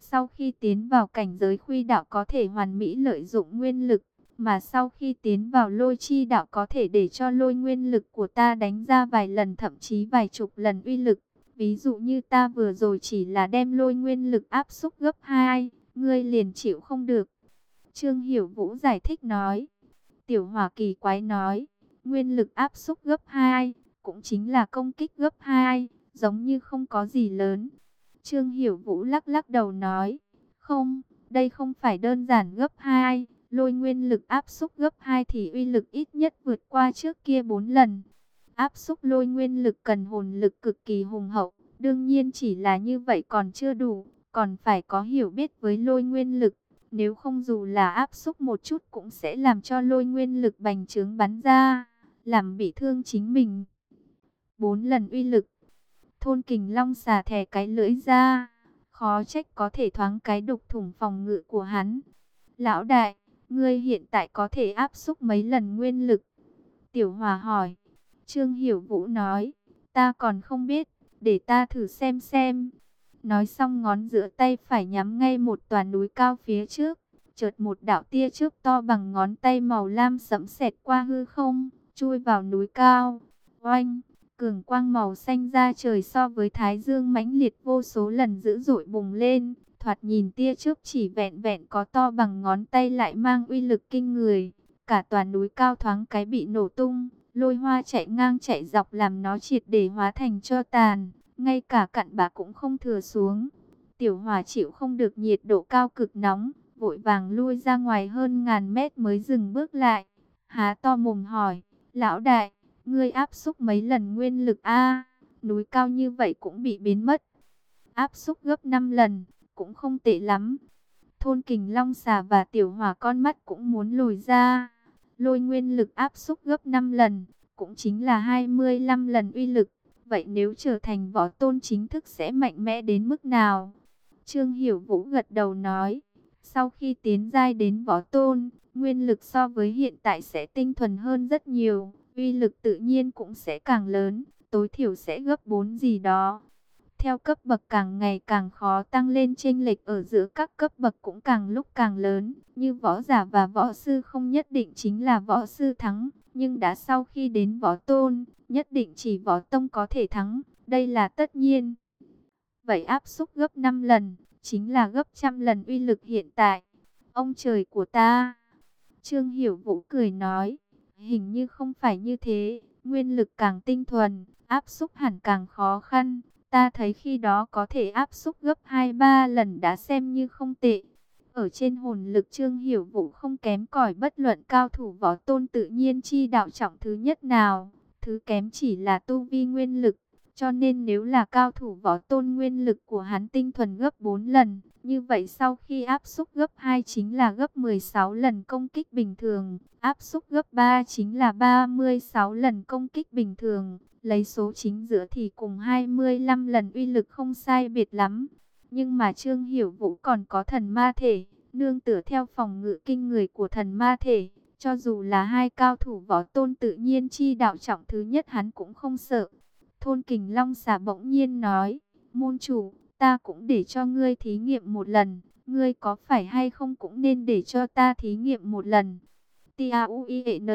Sau khi tiến vào cảnh giới khuy đạo có thể hoàn mỹ lợi dụng nguyên lực, mà sau khi tiến vào lôi chi đạo có thể để cho lôi nguyên lực của ta đánh ra vài lần thậm chí vài chục lần uy lực. Ví dụ như ta vừa rồi chỉ là đem lôi nguyên lực áp xúc gấp hai, ngươi liền chịu không được. Trương Hiểu Vũ giải thích nói. Tiểu Hỏa kỳ quái nói, nguyên lực áp xúc gấp hai, cũng chính là công kích gấp hai, giống như không có gì lớn. Trương Hiểu Vũ lắc lắc đầu nói, không, đây không phải đơn giản gấp hai, lôi nguyên lực áp xúc gấp hai thì uy lực ít nhất vượt qua trước kia bốn lần. Áp xúc lôi nguyên lực cần hồn lực cực kỳ hùng hậu, đương nhiên chỉ là như vậy còn chưa đủ, còn phải có hiểu biết với lôi nguyên lực. Nếu không dù là áp xúc một chút cũng sẽ làm cho lôi nguyên lực bành trướng bắn ra, làm bị thương chính mình. Bốn lần uy lực. Thôn Kình Long xà thè cái lưỡi ra, khó trách có thể thoáng cái đục thủng phòng ngự của hắn. Lão đại, ngươi hiện tại có thể áp xúc mấy lần nguyên lực? Tiểu Hòa hỏi. Trương Hiểu Vũ nói, ta còn không biết, để ta thử xem xem. Nói xong ngón giữa tay phải nhắm ngay một tòa núi cao phía trước. Chợt một đạo tia chớp to bằng ngón tay màu lam sẫm xẹt qua hư không, chui vào núi cao. Oanh, cường quang màu xanh ra trời so với thái dương mãnh liệt vô số lần dữ dội bùng lên. Thoạt nhìn tia chớp chỉ vẹn vẹn có to bằng ngón tay lại mang uy lực kinh người. Cả tòa núi cao thoáng cái bị nổ tung, lôi hoa chạy ngang chạy dọc làm nó triệt để hóa thành tro tàn. Ngay cả cặn bã cũng không thừa xuống. Tiểu Hỏa chịu không được nhiệt độ cao cực nóng, vội vàng lui ra ngoài hơn ngàn mét mới dừng bước lại. Há to mồm hỏi, lão đại, ngươi áp xúc mấy lần nguyên lực a? Núi cao như vậy cũng bị biến mất. Áp xúc gấp năm lần, cũng không tệ lắm. Thôn Kình Long xà và Tiểu Hỏa con mắt cũng muốn lùi ra. Lôi nguyên lực áp xúc gấp năm lần, cũng chính là hai mươi lăm lần uy lực. Vậy nếu trở thành võ tôn chính thức sẽ mạnh mẽ đến mức nào? Trương Hiểu Vũ gật đầu nói, sau khi tiến giai đến võ tôn, nguyên lực so với hiện tại sẽ tinh thuần hơn rất nhiều, uy lực tự nhiên cũng sẽ càng lớn, tối thiểu sẽ gấp bốn gì đó. Theo cấp bậc càng ngày càng khó tăng lên, chênh lệch ở giữa các cấp bậc cũng càng lúc càng lớn, như võ giả và võ sư không nhất định chính là võ sư thắng, nhưng đã sau khi đến võ tôn, nhất định chỉ võ tông có thể thắng, đây là tất nhiên. Vậy áp xúc gấp năm lần, chính là gấp trăm lần uy lực hiện tại. Ông trời của ta! Trương Hiểu Vũ cười nói, hình như không phải như thế, nguyên lực càng tinh thuần, áp xúc hẳn càng khó khăn. Ta thấy khi đó có thể áp xúc gấp hai ba lần đã xem như không tệ. Ở trên hồn lực Trương Hiểu Vũ không kém cỏi bất luận cao thủ võ tôn tự nhiên chi đạo trọng thứ nhất nào. Thứ kém chỉ là tu vi nguyên lực. Cho nên nếu là cao thủ võ tôn, nguyên lực của hắn tinh thuần gấp bốn lần. Như vậy sau khi áp xúc gấp hai chính là gấp mười sáu lần công kích bình thường. Áp xúc gấp ba chính là ba mươi sáu lần công kích bình thường. Lấy số chính giữa thì cùng hai mươi lăm lần uy lực không sai biệt lắm. Nhưng mà Trương Hiểu Vũ còn có thần ma thể, nương tựa theo phòng ngự kinh người của thần ma thể. Cho dù là hai cao thủ võ tôn tự nhiên chi đạo trọng thứ nhất hắn cũng không sợ. Thôn Kình Long xà bỗng nhiên nói, môn chủ, ta cũng để cho ngươi thí nghiệm một lần. Ngươi có phải hay không cũng nên để cho ta thí nghiệm một lần. T-A-U-I-E-N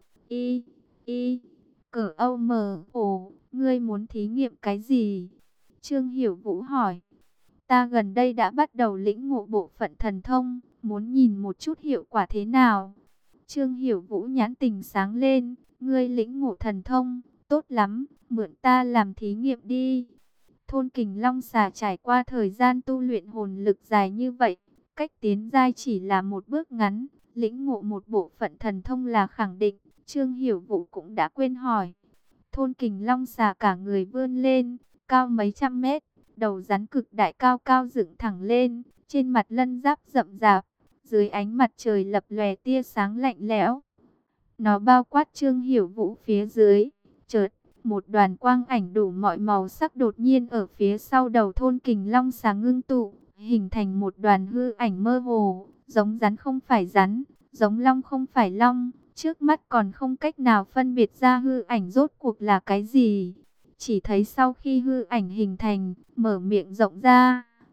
I I Cờ Âu Mờ Ồ, ngươi muốn thí nghiệm cái gì? Trương Hiểu Vũ hỏi. Ta gần đây đã bắt đầu lĩnh ngộ bộ phận thần thông, muốn nhìn một chút hiệu quả thế nào. Trương Hiểu Vũ nhãn tình sáng lên, ngươi lĩnh ngộ thần thông, tốt lắm, mượn ta làm thí nghiệm đi. Thôn Kình Long xà trải qua thời gian tu luyện hồn lực dài như vậy, cách tiến giai chỉ là một bước ngắn, lĩnh ngộ một bộ phận thần thông là khẳng định. Trương Hiểu Vũ cũng đã quên hỏi. Thôn Kình Long xà cả người vươn lên, cao mấy trăm mét, đầu rắn cực đại cao cao dựng thẳng lên, trên mặt lân giáp rậm rạp, dưới ánh mặt trời lập lòe tia sáng lạnh lẽo. Nó bao quát Trương Hiểu Vũ phía dưới, chợt một đoàn quang ảnh đủ mọi màu sắc đột nhiên ở phía sau đầu Thôn Kình Long xà ngưng tụ, hình thành một đoàn hư ảnh mơ hồ, giống rắn không phải rắn, giống long không phải long. Trước mắt còn không cách nào phân biệt ra hư ảnh rốt cuộc là cái gì. Chỉ thấy sau khi hư ảnh hình thành, mở miệng rộng ra,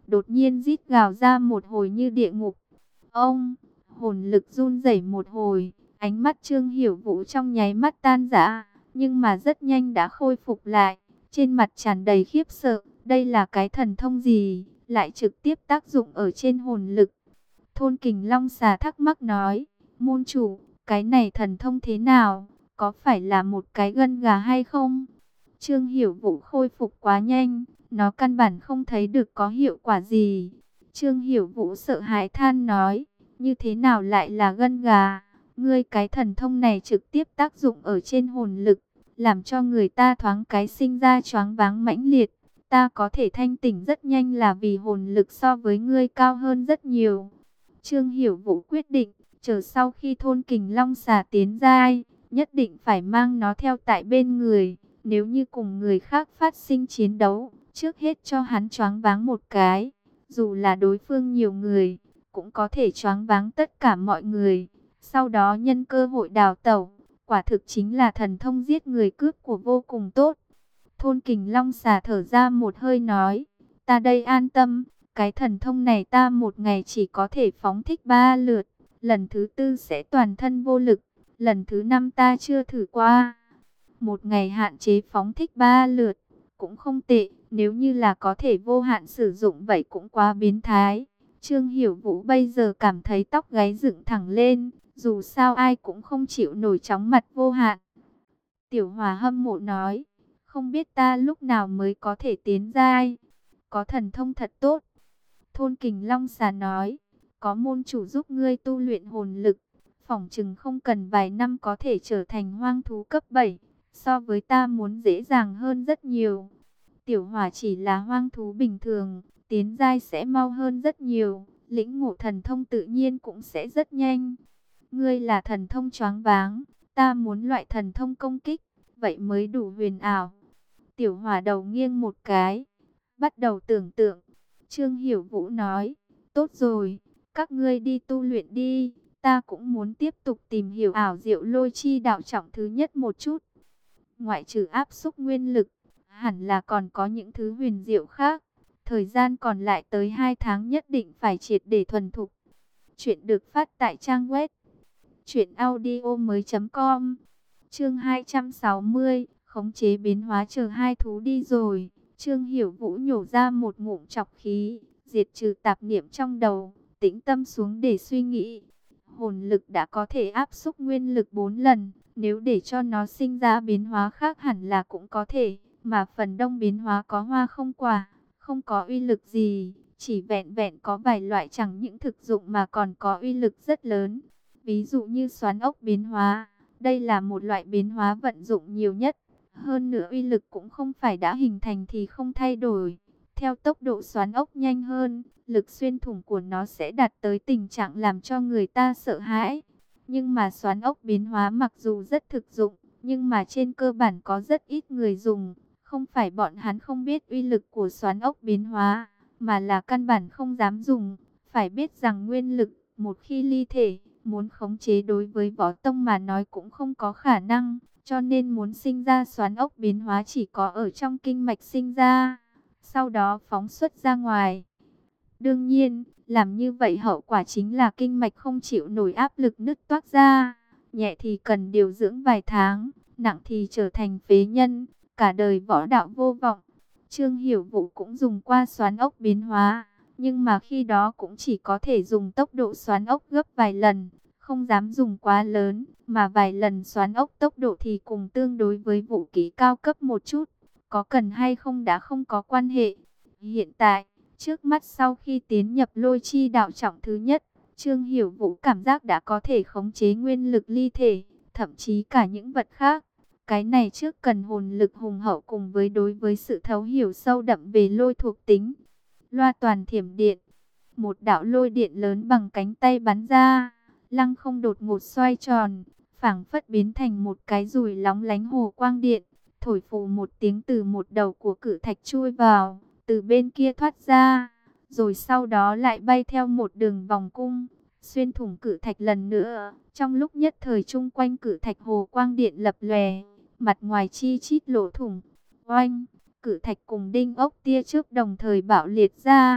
đột nhiên rít gào ra một hồi như địa ngục. Ông, hồn lực run rẩy một hồi, ánh mắt Trương Hiểu Vũ trong nháy mắt tan rã, nhưng mà rất nhanh đã khôi phục lại, trên mặt tràn đầy khiếp sợ, đây là cái thần thông gì, lại trực tiếp tác dụng ở trên hồn lực. Thôn Kình Long Xà thắc mắc nói, môn chủ, cái này thần thông thế nào, có phải là một cái gân gà hay không? Trương Hiểu Vũ khôi phục quá nhanh, nó căn bản không thấy được có hiệu quả gì. Trương Hiểu Vũ sợ hãi than nói, như thế nào lại là gân gà? Ngươi cái thần thông này trực tiếp tác dụng ở trên hồn lực, làm cho người ta thoáng cái sinh ra choáng váng mãnh liệt. Ta có thể thanh tỉnh rất nhanh là vì hồn lực so với ngươi cao hơn rất nhiều. Trương Hiểu Vũ quyết định, chờ sau khi thôn Kình Long Xà tiến giai, nhất định phải mang nó theo tại bên người. Nếu như cùng người khác phát sinh chiến đấu, trước hết cho hắn choáng váng một cái. Dù là đối phương nhiều người, cũng có thể choáng váng tất cả mọi người. Sau đó nhân cơ hội đào tẩu, quả thực chính là thần thông giết người cướp của vô cùng tốt. Thôn Kình Long Xà thở ra một hơi nói, ta đây an tâm, cái thần thông này ta một ngày chỉ có thể phóng thích ba lượt, lần thứ tư sẽ toàn thân vô lực, lần thứ năm ta chưa thử qua. Một ngày hạn chế phóng thích ba lượt, cũng không tệ, nếu như là có thể vô hạn sử dụng vậy cũng quá biến thái. Trương Hiểu Vũ bây giờ cảm thấy tóc gáy dựng thẳng lên, dù sao ai cũng không chịu nổi chóng mặt vô hạn. Tiểu Hòa hâm mộ nói, không biết ta lúc nào mới có thể tiến giai, có thần thông thật tốt. Thôn Kình Long Xà nói, có môn chủ giúp ngươi tu luyện hồn lực, phỏng chừng không cần vài năm có thể trở thành hoang thú cấp bảy, so với ta muốn dễ dàng hơn rất nhiều. Tiểu Hỏa chỉ là hoang thú bình thường, tiến giai sẽ mau hơn rất nhiều, lĩnh ngộ thần thông tự nhiên cũng sẽ rất nhanh. Ngươi là thần thông choáng váng, ta muốn loại thần thông công kích, vậy mới đủ huyền ảo. Tiểu Hỏa đầu nghiêng một cái, bắt đầu tưởng tượng. Trương Hiểu Vũ nói, tốt rồi, các ngươi đi tu luyện đi, ta cũng muốn tiếp tục tìm hiểu ảo diệu lôi chi đạo trọng thứ nhất một chút. Ngoại trừ áp xúc nguyên lực, hẳn là còn có những thứ huyền diệu khác. Thời gian còn lại tới hai tháng nhất định phải triệt để thuần thục. Chuyện được phát tại trang web truyện audio mới chấm com. Chương hai trăm sáu mươi, khống chế biến hóa chờ hai thú đi rồi. Trương Hiểu Vũ nhổ ra một ngụm trọc khí, diệt trừ tạp niệm trong đầu, tĩnh tâm xuống để suy nghĩ. Hồn lực đã có thể áp xúc nguyên lực bốn lần, nếu để cho nó sinh ra biến hóa khác hẳn là cũng có thể, mà phần đông biến hóa có hoa không quả, không có uy lực gì, chỉ vẹn vẹn có vài loại chẳng những thực dụng mà còn có uy lực rất lớn. Ví dụ như xoắn ốc biến hóa, đây là một loại biến hóa vận dụng nhiều nhất. Hơn nữa uy lực cũng không phải đã hình thành thì không thay đổi. Theo tốc độ xoắn ốc nhanh hơn, lực xuyên thủng của nó sẽ đạt tới tình trạng làm cho người ta sợ hãi. Nhưng mà xoắn ốc biến hóa mặc dù rất thực dụng, nhưng mà trên cơ bản có rất ít người dùng. Không phải bọn hắn không biết uy lực của xoắn ốc biến hóa, mà là căn bản không dám dùng. Phải biết rằng nguyên lực, một khi ly thể, muốn khống chế đối với võ tông mà nói cũng không có khả năng. Cho nên muốn sinh ra xoắn ốc biến hóa chỉ có ở trong kinh mạch sinh ra, sau đó phóng xuất ra ngoài. Đương nhiên, làm như vậy hậu quả chính là kinh mạch không chịu nổi áp lực nứt toác ra. Nhẹ thì cần điều dưỡng vài tháng, nặng thì trở thành phế nhân, cả đời võ đạo vô vọng. Trương Hiểu Vũ cũng dùng qua xoắn ốc biến hóa, nhưng mà khi đó cũng chỉ có thể dùng tốc độ xoắn ốc gấp vài lần. Không dám dùng quá lớn, mà vài lần xoắn ốc tốc độ thì cùng tương đối với vũ khí cao cấp một chút. Có cần hay không đã không có quan hệ. Hiện tại, trước mắt sau khi tiến nhập lôi chi đạo trọng thứ nhất, Trương Hiểu Vũ cảm giác đã có thể khống chế nguyên lực ly thể, thậm chí cả những vật khác. Cái này trước cần hồn lực hùng hậu cùng với đối với sự thấu hiểu sâu đậm về lôi thuộc tính. Loa toàn thiểm điện, một đạo lôi điện lớn bằng cánh tay bắn ra. Lăng không đột ngột xoay tròn, phảng phất biến thành một cái dùi lóng lánh hồ quang điện, thổi phù một tiếng từ một đầu của cự thạch chui vào, từ bên kia thoát ra, rồi sau đó lại bay theo một đường vòng cung, xuyên thủng cự thạch lần nữa. Trong lúc nhất thời chung quanh cự thạch hồ quang điện lập lòe, mặt ngoài chi chít lỗ thủng, oanh, cự thạch cùng đinh ốc tia trước đồng thời bạo liệt ra.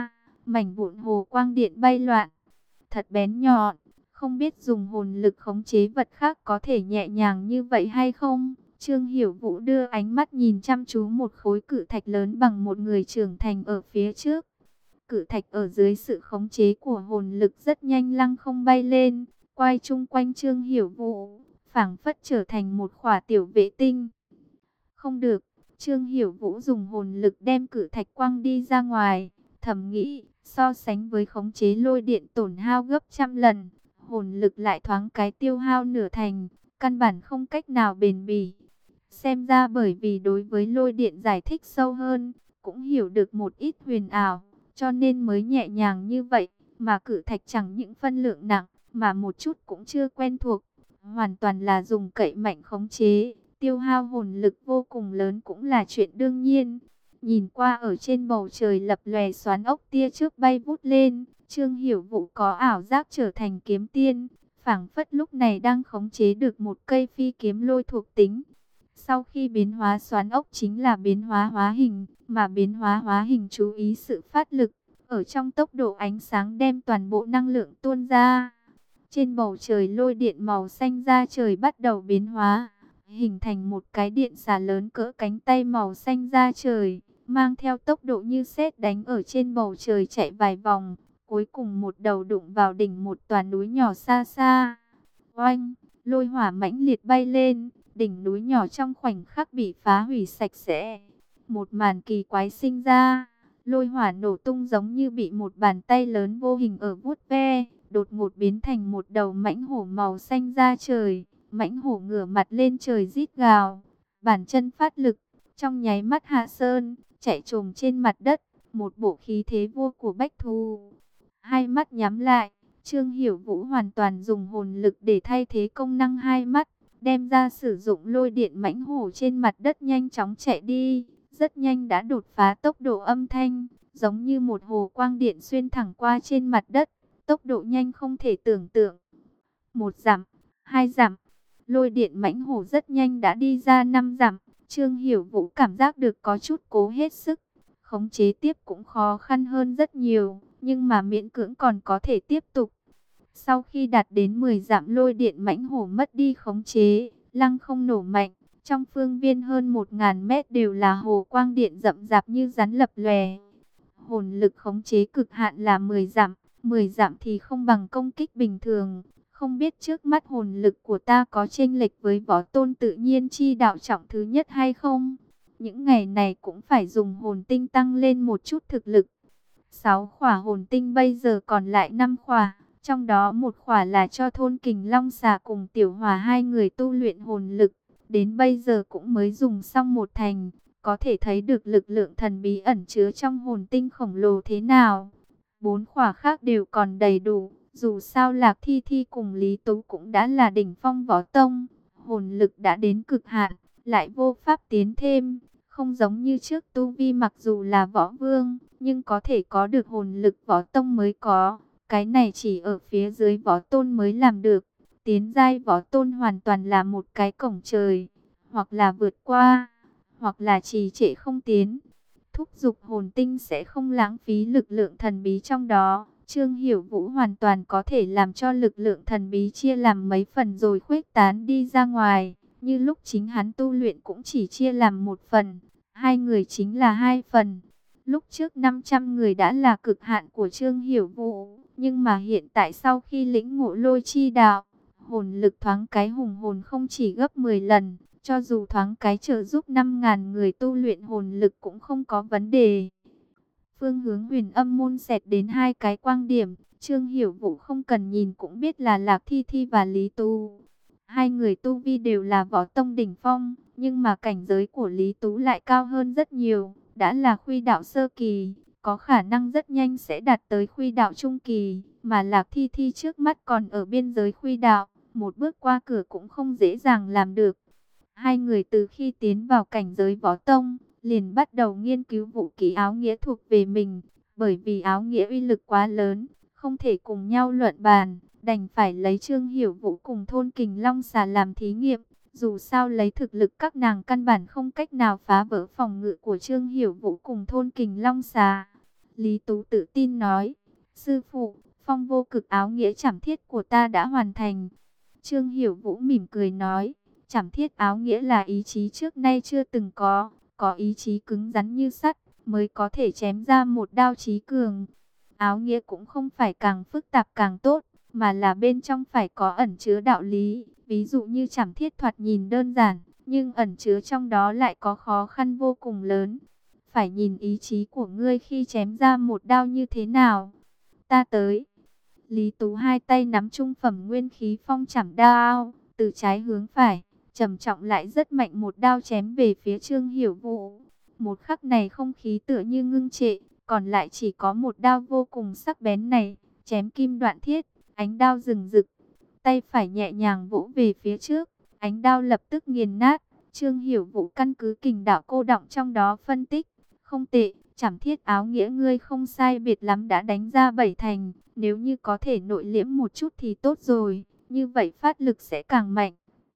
mảnh vụn hồ quang điện bay loạn, thật bén nhọn. Không biết dùng hồn lực khống chế vật khác có thể nhẹ nhàng như vậy hay không? Trương Hiểu Vũ đưa ánh mắt nhìn chăm chú một khối cự thạch lớn bằng một người trưởng thành ở phía trước. Cự thạch ở dưới sự khống chế của hồn lực rất nhanh lăng không bay lên, quay chung quanh Trương Hiểu Vũ, phảng phất trở thành một khỏa tiểu vệ tinh. Không được, Trương Hiểu Vũ dùng hồn lực đem cự thạch quăng đi ra ngoài, thầm nghĩ, so sánh với khống chế lôi điện tổn hao gấp trăm lần, hồn lực lại thoáng cái tiêu hao nửa thành, căn bản không cách nào bền bỉ. Xem ra bởi vì đối với lôi điện giải thích sâu hơn, cũng hiểu được một ít huyền ảo, cho nên mới nhẹ nhàng như vậy, mà cự thạch chẳng những phân lượng nặng, mà một chút cũng chưa quen thuộc, hoàn toàn là dùng cậy mạnh khống chế, tiêu hao hồn lực vô cùng lớn cũng là chuyện đương nhiên. Nhìn qua ở trên bầu trời lập lòe xoán ốc tia trước bay vút lên, Trương Hiểu Vũ có ảo giác trở thành kiếm tiên, phảng phất lúc này đang khống chế được một cây phi kiếm lôi thuộc tính. Sau khi biến hóa xoán ốc chính là biến hóa hóa hình, mà biến hóa hóa hình chú ý sự phát lực, ở trong tốc độ ánh sáng đem toàn bộ năng lượng tuôn ra. Trên bầu trời lôi điện màu xanh da trời bắt đầu biến hóa, hình thành một cái điện xà lớn cỡ cánh tay màu xanh da trời, mang theo tốc độ như sét đánh ở trên bầu trời chạy vài vòng, cuối cùng một đầu đụng vào đỉnh một tòa núi nhỏ xa xa. Oanh, lôi hỏa mãnh liệt bay lên, đỉnh núi nhỏ trong khoảnh khắc bị phá hủy sạch sẽ. Một màn kỳ quái sinh ra, lôi hỏa nổ tung giống như bị một bàn tay lớn vô hình ở vuốt ve, đột ngột biến thành một đầu mãnh hổ màu xanh da trời. Mãnh hổ ngửa mặt lên trời rít gào, bàn chân phát lực, trong nháy mắt hạ sơn, chạy trồm trên mặt đất, một bộ khí thế vua của bách thú. Hai mắt nhắm lại, Trương Hiểu Vũ hoàn toàn dùng hồn lực để thay thế công năng hai mắt, đem ra sử dụng lôi điện mãnh hổ trên mặt đất nhanh chóng chạy đi, rất nhanh đã đột phá tốc độ âm thanh, giống như một hồ quang điện xuyên thẳng qua trên mặt đất, tốc độ nhanh không thể tưởng tượng. Một dặm, hai dặm, lôi điện mãnh hổ rất nhanh đã đi ra năm dặm, Trương Hiểu Vũ cảm giác được có chút cố hết sức, khống chế tiếp cũng khó khăn hơn rất nhiều, nhưng mà miễn cưỡng còn có thể tiếp tục. Sau khi đạt đến mười dặm lôi điện mãnh hổ mất đi khống chế, lăng không nổ mạnh, trong phương viên hơn một nghìn mét đều là hồ quang điện rậm rạp như rắn lập lòe. Hồn lực khống chế cực hạn là mười dặm, mười dặm thì không bằng công kích bình thường. Không biết trước mắt hồn lực của ta có chênh lệch với võ tôn tự nhiên chi đạo trọng thứ nhất hay không? Những ngày này cũng phải dùng hồn tinh tăng lên một chút thực lực. Sáu khỏa hồn tinh bây giờ còn lại năm khỏa. Trong đó một khỏa là cho thôn Kình Long Xà cùng Tiểu Hòa hai người tu luyện hồn lực. Đến bây giờ cũng mới dùng xong một thành. Có thể thấy được lực lượng thần bí ẩn chứa trong hồn tinh khổng lồ thế nào. Bốn khỏa khác đều còn đầy đủ. Dù sao Lạc Thi Thi cùng Lý Tú cũng đã là đỉnh phong võ tông, hồn lực đã đến cực hạn, lại vô pháp tiến thêm, không giống như trước tu vi mặc dù là võ vương, nhưng có thể có được hồn lực võ tông mới có, cái này chỉ ở phía dưới võ tôn mới làm được, tiến giai võ tôn hoàn toàn là một cái cổng trời, hoặc là vượt qua, hoặc là trì trệ không tiến, thúc giục hồn tinh sẽ không lãng phí lực lượng thần bí trong đó. Trương Hiểu Vũ hoàn toàn có thể làm cho lực lượng thần bí chia làm mấy phần rồi khuếch tán đi ra ngoài. Như lúc chính hắn tu luyện cũng chỉ chia làm một phần, hai người chính là hai phần. Lúc trước năm trăm người đã là cực hạn của Trương Hiểu Vũ, nhưng mà hiện tại sau khi lĩnh ngộ lôi chi đạo, hồn lực thoáng cái hùng hồn không chỉ gấp mười lần, cho dù thoáng cái trợ giúp năm nghìn người tu luyện hồn lực cũng không có vấn đề. Phương hướng Huyền Âm môn xẹt đến hai cái quang điểm, Trương Hiểu Vũ không cần nhìn cũng biết là Lạc Thi Thi và Lý Tú. Hai người tu vi đều là võ tông đỉnh phong, nhưng mà cảnh giới của Lý Tú lại cao hơn rất nhiều, đã là khuy đạo sơ kỳ, có khả năng rất nhanh sẽ đạt tới khuy đạo trung kỳ, mà Lạc Thi Thi trước mắt còn ở biên giới khuy đạo, một bước qua cửa cũng không dễ dàng làm được. Hai người từ khi tiến vào cảnh giới võ tông, liền bắt đầu nghiên cứu vũ khí áo nghĩa thuộc về mình, bởi vì áo nghĩa uy lực quá lớn, không thể cùng nhau luận bàn, đành phải lấy Trương Hiểu Vũ cùng thôn Kình Long Xà làm thí nghiệm. Dù sao lấy thực lực các nàng căn bản không cách nào phá vỡ phòng ngự của Trương Hiểu Vũ cùng thôn Kình Long Xà. Lý Tú tự tin nói, sư phụ, phong vô cực áo nghĩa trảm thiết của ta đã hoàn thành. Trương Hiểu Vũ mỉm cười nói, trảm thiết áo nghĩa là ý chí trước nay chưa từng có, có ý chí cứng rắn như sắt, mới có thể chém ra một đao chí cường. Áo nghĩa cũng không phải càng phức tạp càng tốt, mà là bên trong phải có ẩn chứa đạo lý. Ví dụ như trảm thiết thoạt nhìn đơn giản, nhưng ẩn chứa trong đó lại có khó khăn vô cùng lớn. Phải nhìn ý chí của ngươi khi chém ra một đao như thế nào. Ta tới. Lý Tú hai tay nắm trung phẩm nguyên khí phong chảm đao, từ trái hướng phải, trầm trọng lại rất mạnh một đao chém về phía Trương Hiểu Vũ. Một khắc này không khí tựa như ngưng trệ, còn lại chỉ có một đao vô cùng sắc bén này, chém kim đoạn thiết, ánh đao rừng rực. Tay phải nhẹ nhàng vỗ về phía trước, ánh đao lập tức nghiền nát. Trương Hiểu Vũ căn cứ kình đạo cô đọng trong đó phân tích, không tệ, trảm thiết áo nghĩa ngươi không sai biệt lắm đã đánh ra bảy thành, nếu như có thể nội liễm một chút thì tốt rồi, như vậy phát lực sẽ càng mạnh.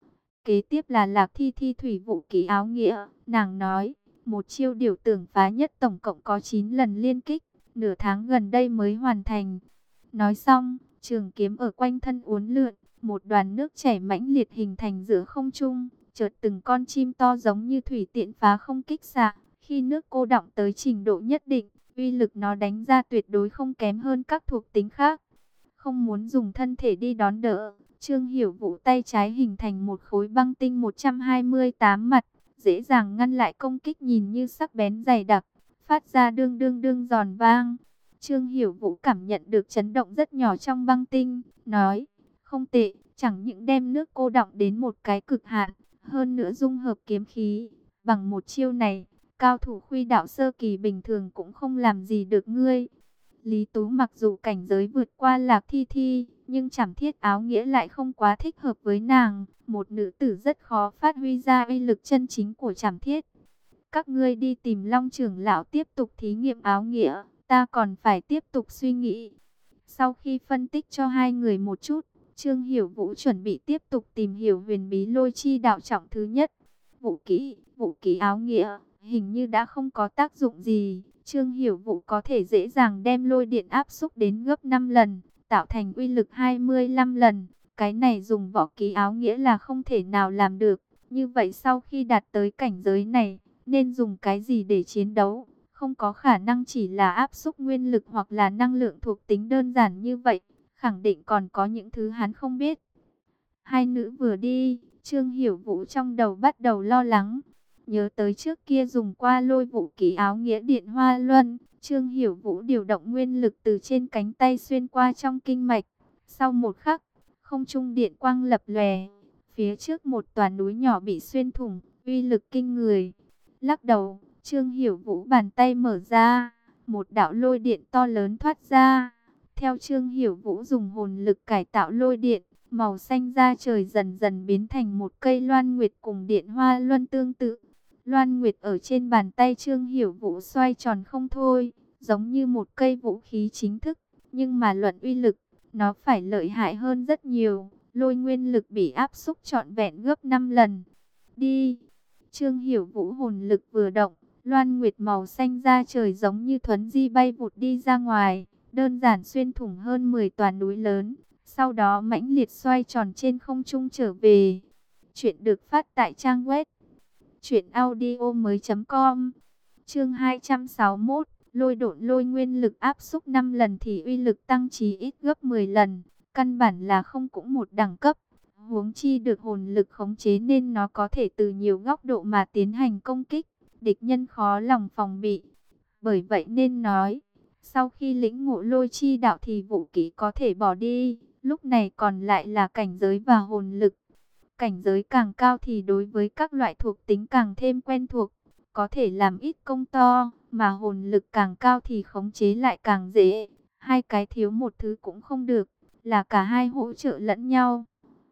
Kế tiếp là Lạc Thi thi thủy vũ ký áo nghĩa, nàng nói, một chiêu điều tưởng phá nhất tổng cộng có chín lần liên kích, nửa tháng gần đây mới hoàn thành. Nói xong, trường kiếm ở quanh thân uốn lượn, một đoàn nước chảy mãnh liệt hình thành giữa không trung, chợt từng con chim to giống như thủy tiễn phá không kích xạ. Khi nước cô đọng tới trình độ nhất định, uy lực nó đánh ra tuyệt đối không kém hơn các thuộc tính khác. Không muốn dùng thân thể đi đón đỡ, Trương Hiểu Vũ tay trái hình thành một khối băng tinh một trăm hai mươi tám mặt, dễ dàng ngăn lại công kích nhìn như sắc bén dày đặc, phát ra đương đương đương giòn vang. Trương Hiểu Vũ cảm nhận được chấn động rất nhỏ trong băng tinh, nói, không tệ, chẳng những đem nước cô đọng đến một cái cực hạn, hơn nữa dung hợp kiếm khí, bằng một chiêu này, cao thủ khuy đạo sơ kỳ bình thường cũng không làm gì được ngươi. Lý Tú mặc dù cảnh giới vượt qua Lạc Thi thi, nhưng trảm thiết áo nghĩa lại không quá thích hợp với nàng. Một nữ tử rất khó phát huy ra uy lực chân chính của trảm thiết. Các ngươi đi tìm Long trưởng lão tiếp tục thí nghiệm áo nghĩa, ta còn phải tiếp tục suy nghĩ. Sau khi phân tích cho hai người một chút, Trương Hiểu Vũ chuẩn bị tiếp tục tìm hiểu huyền bí lôi chi đạo trọng thứ nhất. Vũ kỹ, vũ kỹ áo nghĩa, hình như đã không có tác dụng gì. Trương Hiểu Vũ có thể dễ dàng đem lôi điện áp xúc đến gấp năm lần, tạo thành uy lực hai mươi lăm lần. Cái này dùng võ kỹ áo nghĩa là không thể nào làm được. Như vậy sau khi đạt tới cảnh giới này, nên dùng cái gì để chiến đấu? Không có khả năng chỉ là áp xúc nguyên lực hoặc là năng lượng thuộc tính đơn giản như vậy. Khẳng định còn có những thứ hắn không biết. Hai nữ vừa đi, Trương Hiểu Vũ trong đầu bắt đầu lo lắng. Nhớ tới trước kia dùng qua lôi vũ ký áo nghĩa điện hoa luân, Trương Hiểu Vũ điều động nguyên lực từ trên cánh tay xuyên qua trong kinh mạch. Sau một khắc, không trung điện quang lập lòe, phía trước một tòa núi nhỏ bị xuyên thủng, uy lực kinh người. Lắc đầu, Trương Hiểu Vũ bàn tay mở ra, một đạo lôi điện to lớn thoát ra. Theo Trương Hiểu Vũ dùng hồn lực cải tạo lôi điện, màu xanh da trời dần dần biến thành một cây loan nguyệt cùng điện hoa luân tương tự. Loan nguyệt ở trên bàn tay Trương Hiểu Vũ xoay tròn không thôi, giống như một cây vũ khí chính thức, nhưng mà luận uy lực, nó phải lợi hại hơn rất nhiều. Lôi nguyên lực bị áp xúc trọn vẹn gấp năm lần. Đi! Trương Hiểu Vũ hồn lực vừa động, loan nguyệt màu xanh da trời giống như thuấn di bay vụt đi ra ngoài, đơn giản xuyên thủng hơn mười tòa núi lớn, sau đó mãnh liệt xoay tròn trên không trung trở về. Chuyện được phát tại trang web truyện audio mới chấm com. Chương hai trăm sáu mươi mốt, lôi độn lôi nguyên lực áp xúc năm lần thì uy lực tăng chí ít gấp mười lần, căn bản là không cũng một đẳng cấp. Huống chi được hồn lực khống chế nên nó có thể từ nhiều góc độ mà tiến hành công kích, địch nhân khó lòng phòng bị. Bởi vậy nên nói, sau khi lĩnh ngộ lôi chi đạo thì vũ kỹ có thể bỏ đi, lúc này còn lại là cảnh giới và hồn lực. Cảnh giới càng cao thì đối với các loại thuộc tính càng thêm quen thuộc, có thể làm ít công to, mà hồn lực càng cao thì khống chế lại càng dễ. Hai cái thiếu một thứ cũng không được, là cả hai hỗ trợ lẫn nhau.